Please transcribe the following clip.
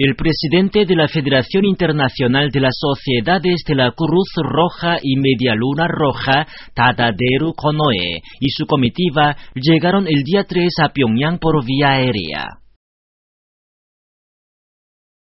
El presidente de la Federación Internacional de las Sociedades de la Cruz Roja y Media Luna Roja, Tadaderu Konoe, y su comitiva llegaron el día 3 a Pyongyang por vía aérea.